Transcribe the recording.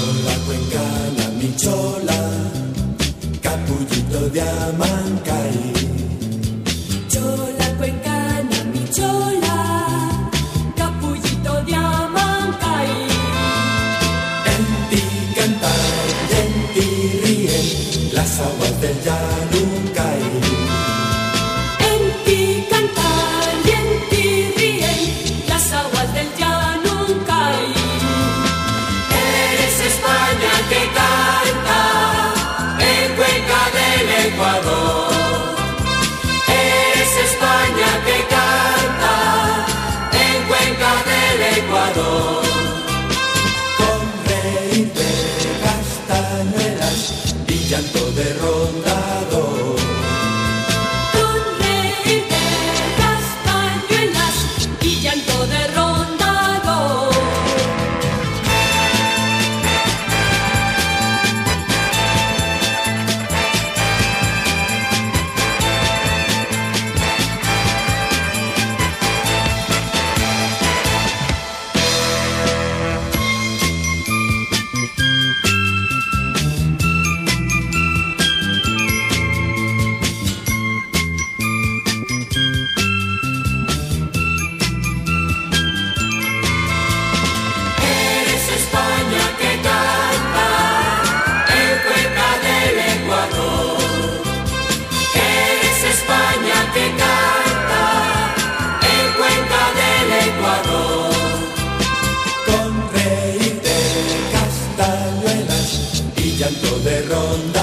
Chola cuencana, mi chola, capullito de Amancay. Chola cuencana, mi chola, capullito de Amancay. En ti cantan y en ti ríen las aguas del Yanuncay. En ti cantan y en ti ríen las aguas del Yanuncay. Eres España que canta en Cuenca del Ecuador. Eres España que canta en Cuenca del Ecuador. Con reír de castañuelas y llanto de rondador. Con reír de castañuelas y llanto de rondador. Eres España que canta en Cuenca del Ecuador. Eres España que canta en Cuenca del Ecuador. Con reír de castañuelas y llanto de ronda.